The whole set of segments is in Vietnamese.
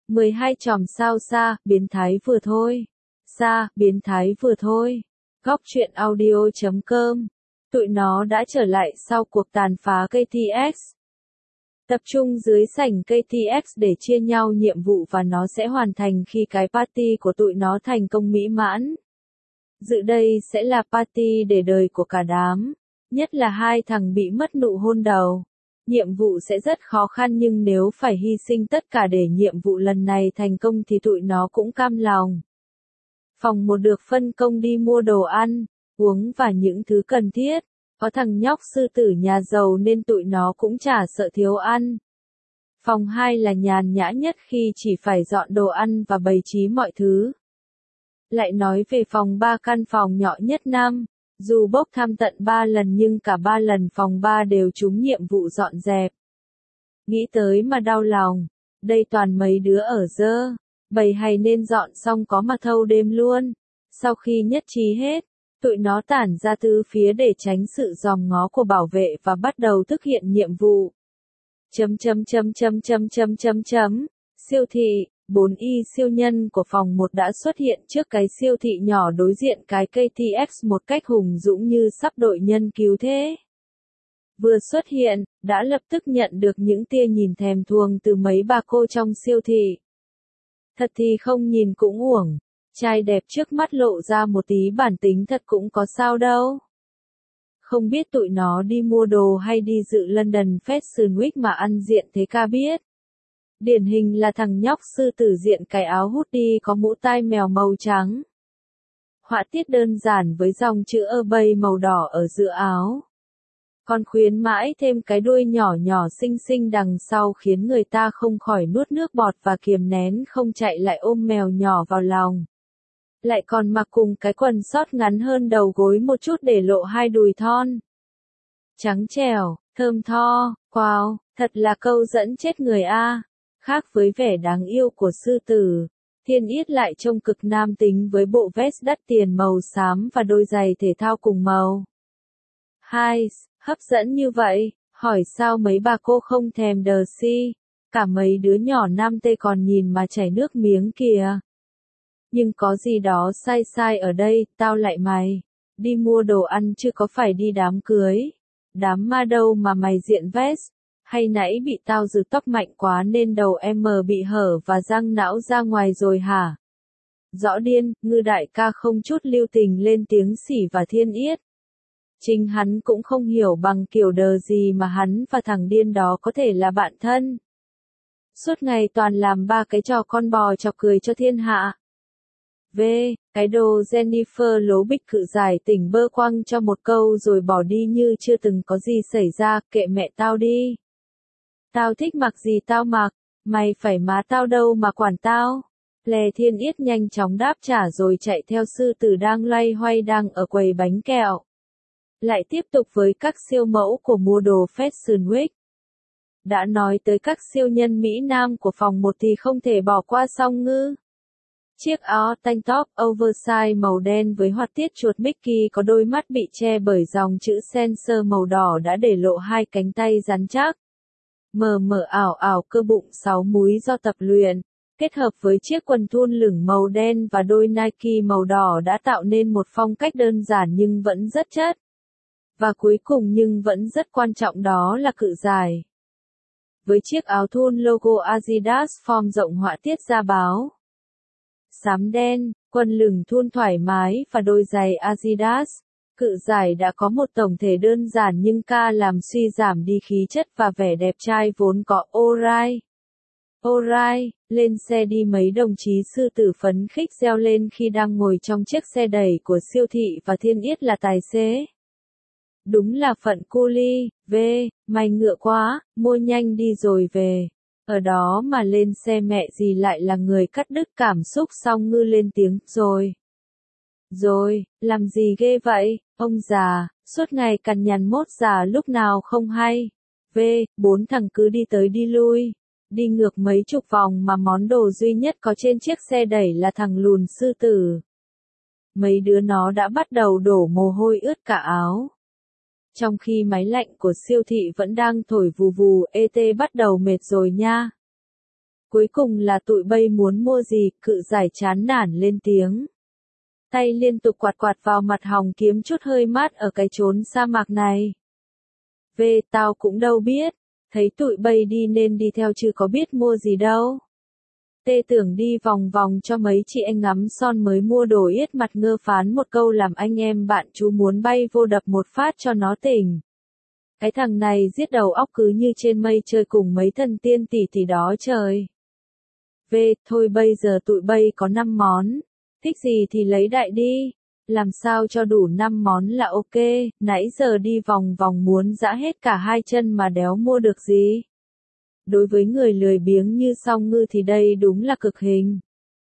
12 chòm sao xa, biến thái vừa thôi. Xa, biến thái vừa thôi. Góc truyện audio.com. Tụi nó đã trở lại sau cuộc tàn phá KTX. Tập trung dưới sảnh KTX để chia nhau nhiệm vụ và nó sẽ hoàn thành khi cái party của tụi nó thành công mỹ mãn. Dự đây sẽ là party để đời của cả đám, nhất là hai thằng bị mất nụ hôn đầu. Nhiệm vụ sẽ rất khó khăn nhưng nếu phải hy sinh tất cả để nhiệm vụ lần này thành công thì tụi nó cũng cam lòng. Phòng 1 được phân công đi mua đồ ăn, uống và những thứ cần thiết. Có thằng nhóc sư tử nhà giàu nên tụi nó cũng chả sợ thiếu ăn. Phòng 2 là nhàn nhã nhất khi chỉ phải dọn đồ ăn và bày trí mọi thứ. Lại nói về phòng 3, căn phòng nhỏ nhất năm. Dù bốc thăm tận 3 lần nhưng cả 3 lần phòng 3 đều trúng nhiệm vụ dọn dẹp. Nghĩ tới mà đau lòng, đây toàn mấy đứa ở dơ, bầy hay nên dọn xong có mà thâu đêm luôn. Sau khi nhất trí hết, tụi nó tản ra tứ phía để tránh sự dòm ngó của bảo vệ và bắt đầu thực hiện nhiệm vụ. Siêu thị, 4Y siêu nhân của phòng 1 đã xuất hiện trước cái siêu thị nhỏ đối diện cái KTX một cách hùng dũng như sắp đội nhân cứu thế. Vừa xuất hiện, đã lập tức nhận được những tia nhìn thèm thuồng từ mấy bà cô trong siêu thị. Thật thì không nhìn cũng uổng, trai đẹp trước mắt lộ ra một tí bản tính thật cũng có sao đâu. Không biết tụi nó đi mua đồ hay đi dự London Fashion Week mà ăn diện thế ca biết. Điển hình là thằng nhóc sư tử diện cái áo hoodie có mũ tai mèo màu trắng. Họa tiết đơn giản với dòng chữ Obey màu đỏ ở giữa áo. Còn khuyến mãi thêm cái đuôi nhỏ nhỏ xinh xinh đằng sau khiến người ta không khỏi nuốt nước bọt và kiềm nén không chạy lại ôm mèo nhỏ vào lòng. Lại còn mặc cùng cái quần sót ngắn hơn đầu gối một chút để lộ hai đùi thon. Trắng trẻo, thơm tho, wow, thật là câu dẫn chết người a. Khác với vẻ đáng yêu của sư tử, Thiên Yết lại trông cực nam tính với bộ vest đắt tiền màu xám và đôi giày thể thao cùng màu. Hai, hấp dẫn như vậy, hỏi sao mấy bà cô không thèm đờ si, cả mấy đứa nhỏ nam tê còn nhìn mà chảy nước miếng kìa. Nhưng có gì đó sai sai ở đây, tao lại mày, đi mua đồ ăn chứ có phải đi đám cưới. Đám ma đâu mà mày diện vest. Hay nãy bị tao giật tóc mạnh quá nên đầu em bị hở và răng não ra ngoài rồi hả? Rõ điên, Ngư đại ca không chút lưu tình lên tiếng xỉ và Thiên Yết. Chính hắn cũng không hiểu bằng kiểu đờ gì mà hắn và thằng điên đó có thể là bạn thân. Suốt ngày toàn làm ba cái trò con bò chọc cười cho thiên hạ. Cái đồ Jennifer lố bịch cự giải tỉnh bơ quăng cho một câu rồi bỏ đi như chưa từng có gì xảy ra, kệ mẹ tao đi. Tao thích mặc gì tao mặc, mày phải má tao đâu mà quản tao. Lè Thiên Yết nhanh chóng đáp trả rồi chạy theo sư tử đang loay hoay đang ở quầy bánh kẹo. Lại tiếp tục với các siêu mẫu của mua đồ Fashion Week. Đã nói tới các siêu nhân Mỹ Nam của phòng 1 thì không thể bỏ qua Song Ngư. Chiếc áo tank top oversize màu đen với họa tiết chuột Mickey có đôi mắt bị che bởi dòng chữ sensor màu đỏ đã để lộ hai cánh tay rắn chắc. Mờ mờ ảo ảo cơ bụng 6 múi do tập luyện, kết hợp với chiếc quần thun lửng màu đen và đôi Nike màu đỏ đã tạo nên một phong cách đơn giản nhưng vẫn rất chất. Và cuối cùng nhưng vẫn rất quan trọng đó là cự dài. Với chiếc áo thun logo Adidas form rộng họa tiết da báo xám đen, quần lửng thun thoải mái và đôi giày Adidas. Cự giải đã có một tổng thể đơn giản nhưng ca làm suy giảm đi khí chất và vẻ đẹp trai vốn có. Alright, lên xe đi. Mấy đồng chí sư tử phấn khích reo lên khi đang ngồi trong chiếc xe đẩy của siêu thị và Thiên Yết là tài xế. Đúng là phận cu ly, mày ngựa quá, mua nhanh đi rồi về. Ở đó mà lên xe mẹ gì lại là người cắt đứt cảm xúc. Song Ngư lên tiếng, Rồi, làm gì ghê vậy, ông già, suốt ngày cằn nhằn mốt già lúc nào không hay. 4 thằng cứ đi tới đi lui, đi ngược mấy chục vòng mà món đồ duy nhất có trên chiếc xe đẩy là thằng lùn sư tử. Mấy đứa nó đã bắt đầu đổ mồ hôi ướt cả áo. Trong khi máy lạnh của siêu thị vẫn đang thổi vù vù, ET bắt đầu mệt rồi nha. Cuối cùng là tụi bay muốn mua gì, Cự Giải chán nản lên tiếng. Tay liên tục quạt quạt vào mặt hòng kiếm chút hơi mát ở cái chốn sa mạc này. Về tao cũng đâu biết, thấy tụi bay đi nên đi theo chứ có biết mua gì đâu. Tê tưởng đi vòng vòng cho mấy chị anh ngắm son mới mua đồ yết mặt ngơ phán một câu làm anh em bạn chú muốn bay vô đập một phát cho nó tỉnh. Cái thằng này giết đầu óc cứ như trên mây chơi cùng mấy thần tiên tỷ đó trời. Về, thôi bây giờ tụi bay có 5 món, thích gì thì lấy đại đi, làm sao cho đủ 5 món là ok, nãy giờ đi vòng vòng muốn giã hết cả hai chân mà đéo mua được gì. Đối với người lười biếng như Song Ngư thì đây đúng là cực hình.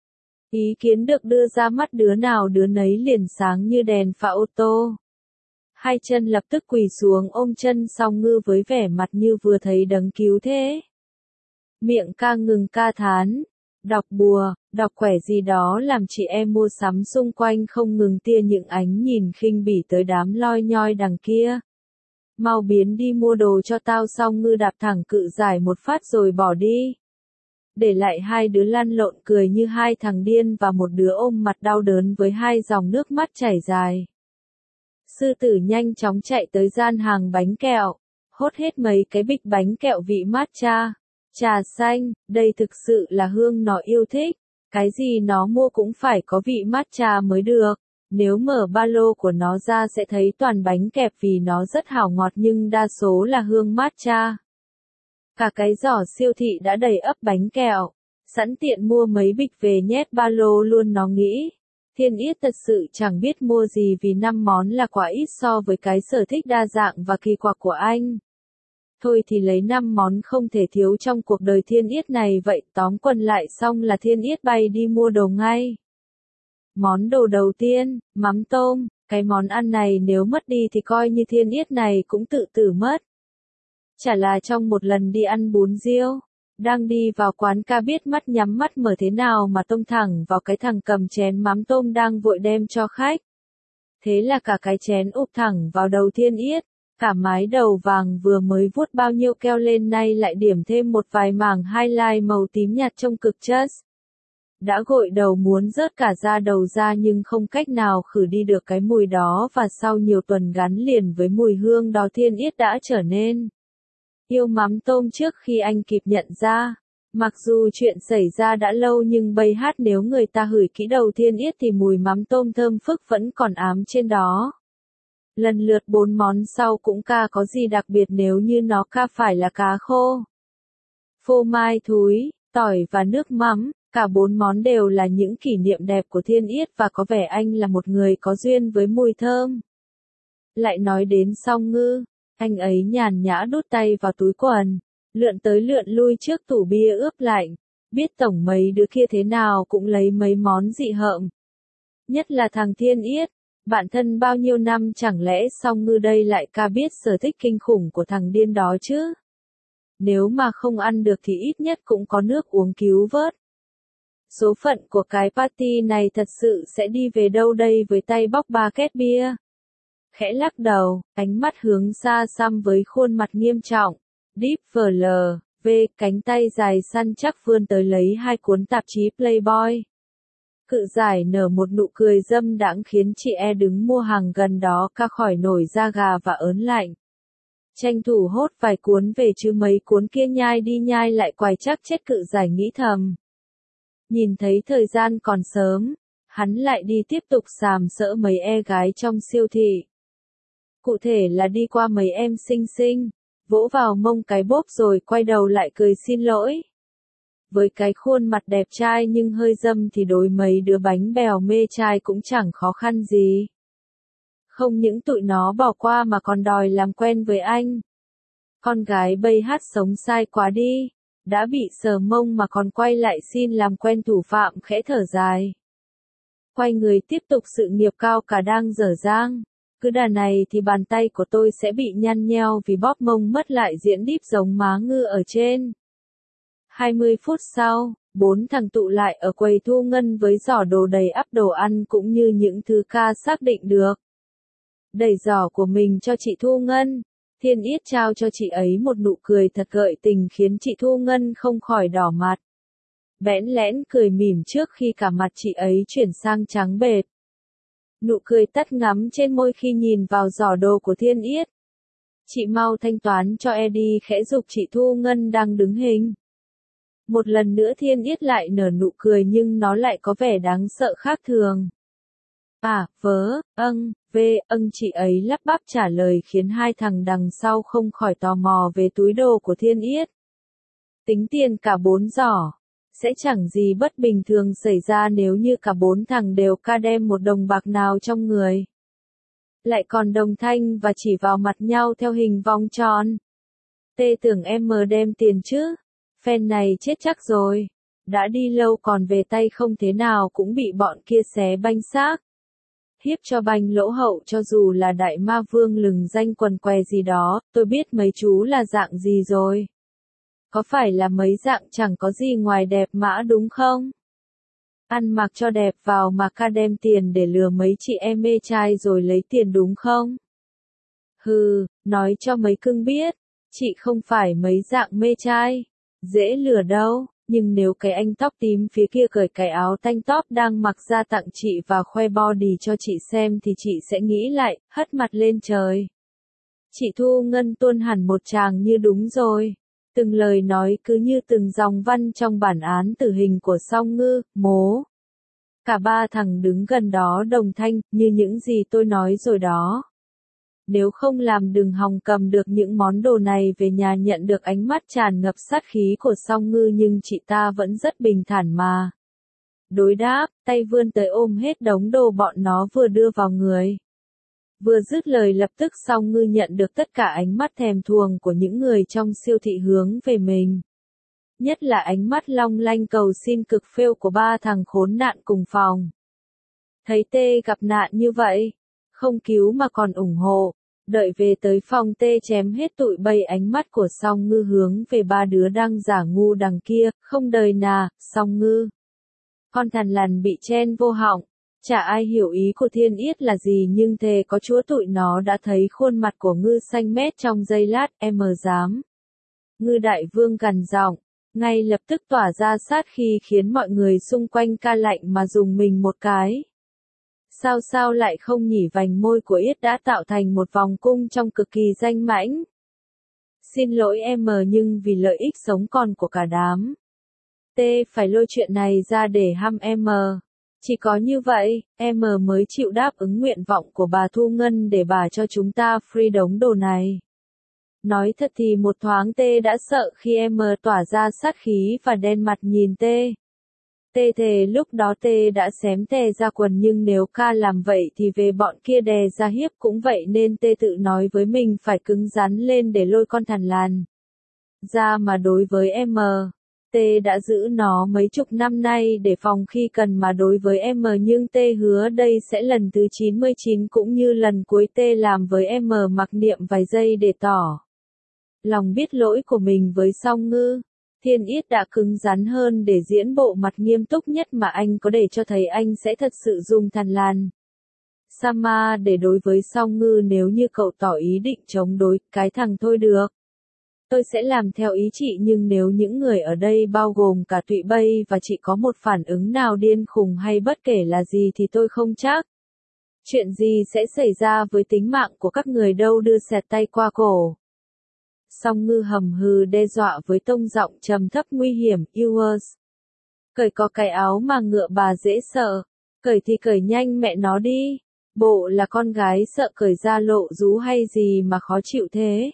Ý kiến được đưa ra mắt đứa nào đứa nấy liền sáng như đèn pha ô tô. Hai chân lập tức quỳ xuống ôm chân Song Ngư với vẻ mặt như vừa thấy đấng cứu thế. Miệng ca ngừng ca thán, đọc bùa, đọc quẻ gì đó làm chị em mua sắm xung quanh không ngừng tia những ánh nhìn khinh bỉ tới đám loi nhoi đằng kia. Mau biến đi mua đồ cho tao. Song Ngư đạp thẳng Cự Giải một phát rồi bỏ đi. Để lại hai đứa lăn lộn cười như hai thằng điên và một đứa ôm mặt đau đớn với hai dòng nước mắt chảy dài. Sư tử nhanh chóng chạy tới gian hàng bánh kẹo, hốt hết mấy cái bịch bánh kẹo vị matcha, trà xanh, đây thực sự là hương nó yêu thích, cái gì nó mua cũng phải có vị matcha mới được. Nếu mở ba lô của nó ra sẽ thấy toàn bánh kẹp vì nó rất hảo ngọt nhưng đa số là hương matcha. Cả cái giỏ siêu thị đã đầy ắp bánh kẹo, sẵn tiện mua mấy bịch về nhét ba lô luôn. Nó nghĩ, Thiên Yết thật sự chẳng biết mua gì vì 5 món là quá ít so với cái sở thích đa dạng và kỳ quặc của anh. Thôi thì lấy 5 món không thể thiếu trong cuộc đời Thiên Yết này vậy, tóm quần lại xong là Thiên Yết bay đi mua đồ ngay. Món đồ đầu tiên, mắm tôm, cái món ăn này nếu mất đi thì coi như Thiên Yết này cũng tự tử mất. Chả là trong một lần đi ăn bún riêu, đang đi vào quán ca biết mắt nhắm mắt mở thế nào mà tông thẳng vào cái thằng cầm chén mắm tôm đang vội đem cho khách. Thế là cả cái chén ụp thẳng vào đầu Thiên Yết, cả mái đầu vàng vừa mới vuốt bao nhiêu keo lên nay lại điểm thêm một vài mảng highlight màu tím nhạt trông cực chất. Đã gội đầu muốn rớt cả da đầu ra nhưng không cách nào khử đi được cái mùi đó và sau nhiều tuần gắn liền với mùi hương đó Thiên Yết đã trở nên yêu mắm tôm trước khi anh kịp nhận ra. Mặc dù chuyện xảy ra đã lâu nhưng bây hát nếu người ta hửi kỹ đầu Thiên Yết thì mùi mắm tôm thơm phức vẫn còn ám trên đó. Lần lượt 4 món sau cũng ca có gì đặc biệt nếu như nó ca phải là cá khô, phô mai thúi, tỏi và nước mắm. Cả 4 món đều là những kỷ niệm đẹp của Thiên Yết và có vẻ anh là một người có duyên với mùi thơm. Lại nói đến Song Ngư, anh ấy nhàn nhã đút tay vào túi quần, lượn tới lượn lui trước tủ bia ướp lạnh, biết tổng mấy đứa kia thế nào cũng lấy mấy món dị hợm. Nhất là thằng Thiên Yết, bạn thân bao nhiêu năm chẳng lẽ Song Ngư đây lại ca biết sở thích kinh khủng của thằng điên đó chứ. Nếu mà không ăn được thì ít nhất cũng có nước uống cứu vớt. Số phận của cái party này thật sự sẽ đi về đâu đây với tay bóc ba két bia. Khẽ lắc đầu, ánh mắt hướng xa xăm với khuôn mặt nghiêm trọng. Deep V, cánh tay dài săn chắc vươn tới lấy hai cuốn tạp chí Playboy. Cự Giải nở một nụ cười dâm đãng khiến chị e đứng mua hàng gần đó ca khỏi nổi da gà và ớn lạnh. Tranh thủ hốt vài cuốn về chứ mấy cuốn kia nhai đi nhai lại quài chắc chết. Cự Giải nghĩ thầm. Nhìn thấy thời gian còn sớm, hắn lại đi tiếp tục sàm sỡ mấy gái trong siêu thị. Cụ thể là đi qua mấy em xinh xinh, vỗ vào mông cái bốp rồi quay đầu lại cười xin lỗi. Với cái khuôn mặt đẹp trai nhưng hơi dâm thì đối mấy đứa bánh bèo mê trai cũng chẳng khó khăn gì. Không những tụi nó bỏ qua mà còn đòi làm quen với anh. Con gái bây hát sống sai quá đi. Đã bị sờ mông mà còn quay lại xin làm quen. Thủ phạm khẽ thở dài. Quay người tiếp tục sự nghiệp cao cả đang dở dang. Cứ đà này thì bàn tay của tôi sẽ bị nhăn nheo vì bóp mông mất lại diễn đíp giống má Ngư ở trên. 20 phút sau, 4 thằng tụ lại ở quầy thu ngân với giỏ đồ đầy ắp đồ ăn cũng như những thứ ca xác định được. Đẩy giỏ của mình cho chị Thu Ngân. Thiên Yết trao cho chị ấy một nụ cười thật gợi tình khiến chị Thu Ngân không khỏi đỏ mặt. bẽn lẽn cười mỉm trước khi cả mặt chị ấy chuyển sang trắng bệch. Nụ cười tắt ngắm trên môi khi nhìn vào giỏ đồ của Thiên Yết. Chị mau thanh toán cho Eddie, khẽ giục chị Thu Ngân đang đứng hình. Một lần nữa Thiên Yết lại nở nụ cười nhưng nó lại có vẻ đáng sợ khác thường. À, chị ấy lắp bắp trả lời khiến hai thằng đằng sau không khỏi tò mò về túi đồ của Thiên Yết. Tính tiền cả 4 giỏ. Sẽ chẳng gì bất bình thường xảy ra nếu như cả 4 thằng đều đem một đồng bạc nào trong người. Lại còn đồng thanh và chỉ vào mặt nhau theo hình vòng tròn. Tê tưởng em đem tiền chứ. Phen này chết chắc rồi. Đã đi lâu còn về tay không thế nào cũng bị bọn kia xé banh xác. Hiếp cho banh lỗ hậu cho dù là đại ma vương lừng danh quần què gì đó, tôi biết mấy chú là dạng gì rồi. Có phải là mấy dạng chẳng có gì ngoài đẹp mã đúng không? Ăn mặc cho đẹp vào mà đem tiền để lừa mấy chị em mê trai rồi lấy tiền đúng không? Hừ, nói cho mấy cưng biết, chị không phải mấy dạng mê trai, dễ lừa đâu, nhưng nếu cái anh tóc tím phía kia cởi cái áo tanh top đang mặc ra tặng chị và khoe body cho chị xem thì chị sẽ nghĩ lại, hất mặt lên trời. Chị Thu Ngân tuôn hẳn một tràng như đúng rồi. Từng lời nói cứ như từng dòng văn trong bản án tử hình của Song Ngư, Mố. Cả ba thằng đứng gần đó đồng thanh, như những gì tôi nói rồi đó. Nếu không làm đừng hòng cầm được những món đồ này về nhà. Nhận được ánh mắt tràn ngập sát khí của Song Ngư nhưng chị ta vẫn rất bình thản mà. Đối đáp, tay vươn tới ôm hết đống đồ bọn nó vừa đưa vào người. Vừa dứt lời lập tức Song Ngư nhận được tất cả ánh mắt thèm thuồng của những người trong siêu thị hướng về mình. Nhất là ánh mắt long lanh cầu xin cực phêu của ba thằng khốn nạn cùng phòng. Thấy Tê gặp nạn như vậy, không cứu mà còn ủng hộ. Đợi về tới phòng Tê chém hết tụi bay, ánh mắt của Song Ngư hướng về ba đứa đang giả ngu đằng kia, không đời nà, Song Ngư. Con thằn lằn bị chen vô họng. Chả ai hiểu ý của Thiên Yết là gì nhưng thề có chúa tụi nó đã thấy khuôn mặt của Ngư xanh mét trong giây lát, em dám. Ngư đại vương gằn giọng, ngay lập tức tỏa ra sát khí khiến mọi người xung quanh ca lạnh mà dùng mình một cái. Sao lại không nhỉ, vành môi của Yết đã tạo thành một vòng cung trong cực kỳ danh mãnh. Xin lỗi em nhưng vì lợi ích sống còn của cả đám. Tê phải lôi chuyện này ra để hăm em. Chỉ có như vậy, em mới chịu đáp ứng nguyện vọng của bà Thu Ngân để bà cho chúng ta free đống đồ này. Nói thật thì một thoáng Tê đã sợ khi em tỏa ra sát khí và đen mặt nhìn Tê. Tê thề lúc đó Tê đã xém Tê ra quần nhưng nếu ca làm vậy thì về bọn kia đè ra hiếp cũng vậy nên Tê tự nói với mình phải cứng rắn lên để lôi con thằn lằn ra mà đối với em. Tê đã giữ nó mấy chục năm nay để phòng khi cần mà đối với em nhưng Tê hứa đây sẽ lần thứ 99 cũng như lần cuối Tê làm với em mặc niệm vài giây để tỏ lòng biết lỗi của mình với Song Ngư. Thiên Yết đã cứng rắn hơn để diễn bộ mặt nghiêm túc nhất mà anh có để cho thấy anh sẽ thật sự dùng thằn lằn Sama để đối với Song Ngư. Nếu như cậu tỏ ý định chống đối cái thằng thôi được. Tôi sẽ làm theo ý chị nhưng nếu những người ở đây bao gồm cả tụi bay và chị có một phản ứng nào điên khùng hay bất kể là gì thì tôi không chắc. Chuyện gì sẽ xảy ra với tính mạng của các người đâu đưa xẹt tay qua cổ. Song Ngư hầm hừ đe dọa với tông giọng trầm thấp nguy hiểm, yours. Cởi có cái áo mà ngựa bà dễ sợ. Cởi thì cởi nhanh mẹ nó đi. Bộ là con gái sợ cởi ra lộ rú hay gì mà khó chịu thế.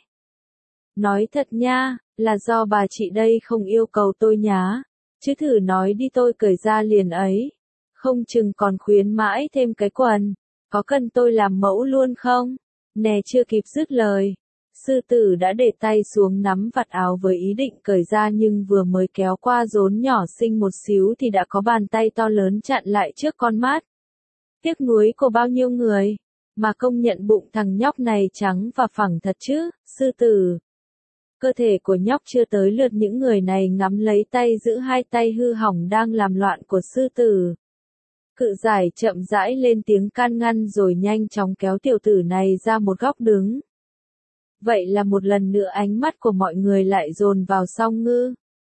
Nói thật nha, là do bà chị đây không yêu cầu tôi nhá. Chứ thử nói đi tôi cởi ra liền ấy. Không chừng còn khuyến mãi thêm cái quần. Có cần tôi làm mẫu luôn không? Nè chưa kịp dứt lời. Sư tử đã để tay xuống nắm vạt áo với ý định cởi ra nhưng vừa mới kéo qua rốn nhỏ xinh một xíu thì đã có bàn tay to lớn chặn lại trước con mắt. Tiếc nuối của bao nhiêu người. Mà công nhận bụng thằng nhóc này trắng và phẳng thật chứ, sư tử. Cơ thể của nhóc chưa tới lượt những người này ngắm lấy tay giữ hai tay hư hỏng đang làm loạn của sư tử. Cự giải chậm rãi lên tiếng can ngăn rồi nhanh chóng kéo tiểu tử này ra một góc đứng. Vậy là một lần nữa ánh mắt của mọi người lại dồn vào Song Ngư.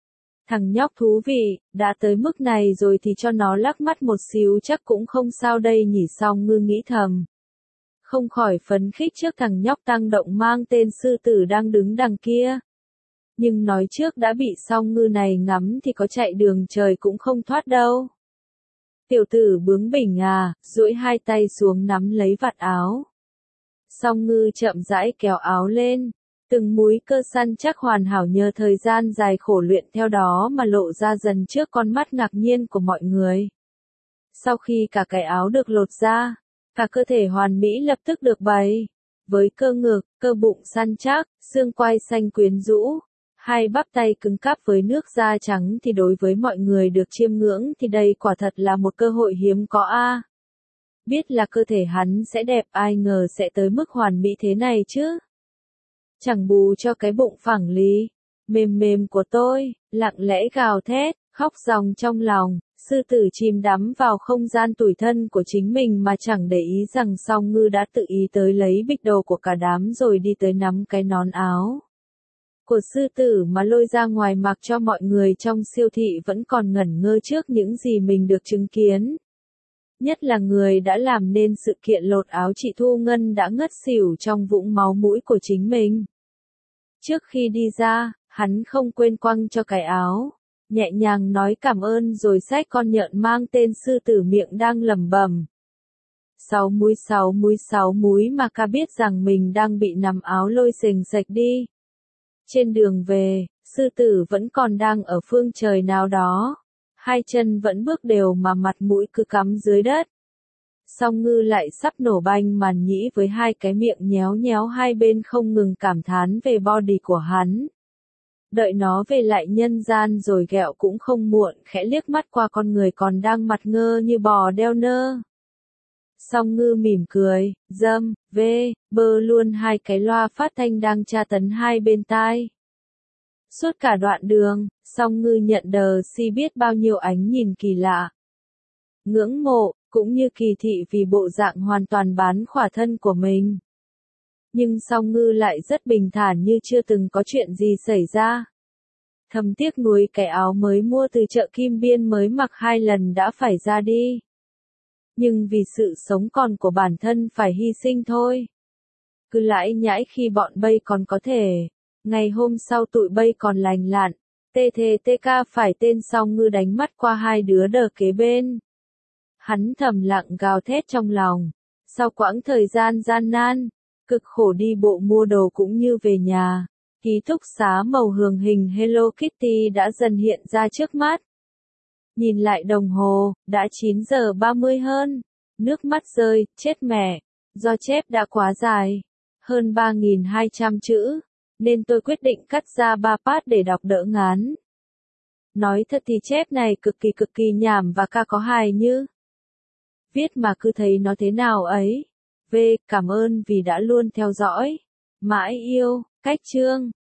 Thằng nhóc thú vị, đã tới mức này rồi thì cho nó lắc mắt một xíu chắc cũng không sao đây nhỉ, Song Ngư nghĩ thầm. Không khỏi phấn khích trước thằng nhóc tăng động mang tên sư tử đang đứng đằng kia. Nhưng nói trước đã bị Song Ngư này ngắm thì có chạy đường trời cũng không thoát đâu. Tiểu tử bướng bỉnh à, duỗi hai tay xuống nắm lấy vạt áo. Song Ngư chậm rãi kéo áo lên. Từng múi cơ săn chắc hoàn hảo nhờ thời gian dài khổ luyện theo đó mà lộ ra dần trước con mắt ngạc nhiên của mọi người. Sau khi cả cái áo được lột ra, cả cơ thể hoàn mỹ lập tức được bày. Với cơ ngực, cơ bụng săn chắc, xương quai xanh quyến rũ, hai bắp tay cứng cáp với nước da trắng thì đối với mọi người được chiêm ngưỡng thì đây quả thật là một cơ hội hiếm có a. Biết là cơ thể hắn sẽ đẹp ai ngờ sẽ tới mức hoàn mỹ thế này chứ. Chẳng bù cho cái bụng phẳng lì, mềm mềm của tôi, lặng lẽ gào thét, khóc ròng trong lòng, sư tử chìm đắm vào không gian tủi thân của chính mình mà chẳng để ý rằng Song Ngư đã tự ý tới lấy bịch đồ của cả đám rồi đi tới nắm cái nón áo của sư tử mà lôi ra ngoài mặc cho mọi người trong siêu thị vẫn còn ngẩn ngơ trước những gì mình được chứng kiến. Nhất là người đã làm nên sự kiện lột áo chị Thu Ngân đã ngất xỉu trong vũng máu mũi của chính mình. Trước khi đi ra, hắn không quên quăng cho cái áo, nhẹ nhàng nói cảm ơn rồi xách con nhện mang tên sư tử miệng đang lẩm bẩm. 6 múi mà ca biết rằng mình đang bị nắm áo lôi xềnh xệch đi. Trên đường về, sư tử vẫn còn đang ở phương trời nào đó. Hai chân vẫn bước đều mà mặt mũi cứ cắm dưới đất. Song Ngư lại sắp nổ banh màn nhĩ với hai cái miệng nhéo nhéo hai bên không ngừng cảm thán về body của hắn. Đợi nó về lại nhân gian rồi ghẹo cũng không muộn, khẽ liếc mắt qua con người còn đang mặt ngơ như bò đeo nơ. Song Ngư mỉm cười, bơ luôn hai cái loa phát thanh đang tra tấn hai bên tai. Suốt cả đoạn đường, Song Ngư nhận đờ si biết bao nhiêu ánh nhìn kỳ lạ. Ngưỡng mộ, cũng như kỳ thị vì bộ dạng hoàn toàn bán khỏa thân của mình. Nhưng Song Ngư lại rất bình thản như chưa từng có chuyện gì xảy ra. Thầm tiếc nuối cái áo mới mua từ chợ Kim Biên mới mặc 2 lần đã phải ra đi. Nhưng vì sự sống còn của bản thân phải hy sinh thôi. Cứ lãi nhãi khi bọn Bay còn có thể. Ngày hôm sau tụi Bay còn lành lặn. TK phải tên Song Ngư đánh mắt qua hai đứa đờ kế bên. Hắn thầm lặng gào thét trong lòng. Sau quãng thời gian gian nan, cực khổ đi bộ mua đồ cũng như về nhà, ký túc xá màu hường hình Hello Kitty đã dần hiện ra trước mắt. Nhìn lại đồng hồ, đã 9 giờ 30 hơn. Nước mắt rơi, chết mẹ. Do chép đã quá dài, hơn 3.200 chữ, nên tôi quyết định cắt ra 3 part để đọc đỡ ngán. Nói thật thì chép này cực kỳ nhảm và ca có hài như. Viết mà cứ thấy nó thế nào ấy. Cảm ơn vì đã luôn theo dõi. Mãi yêu, cách chương.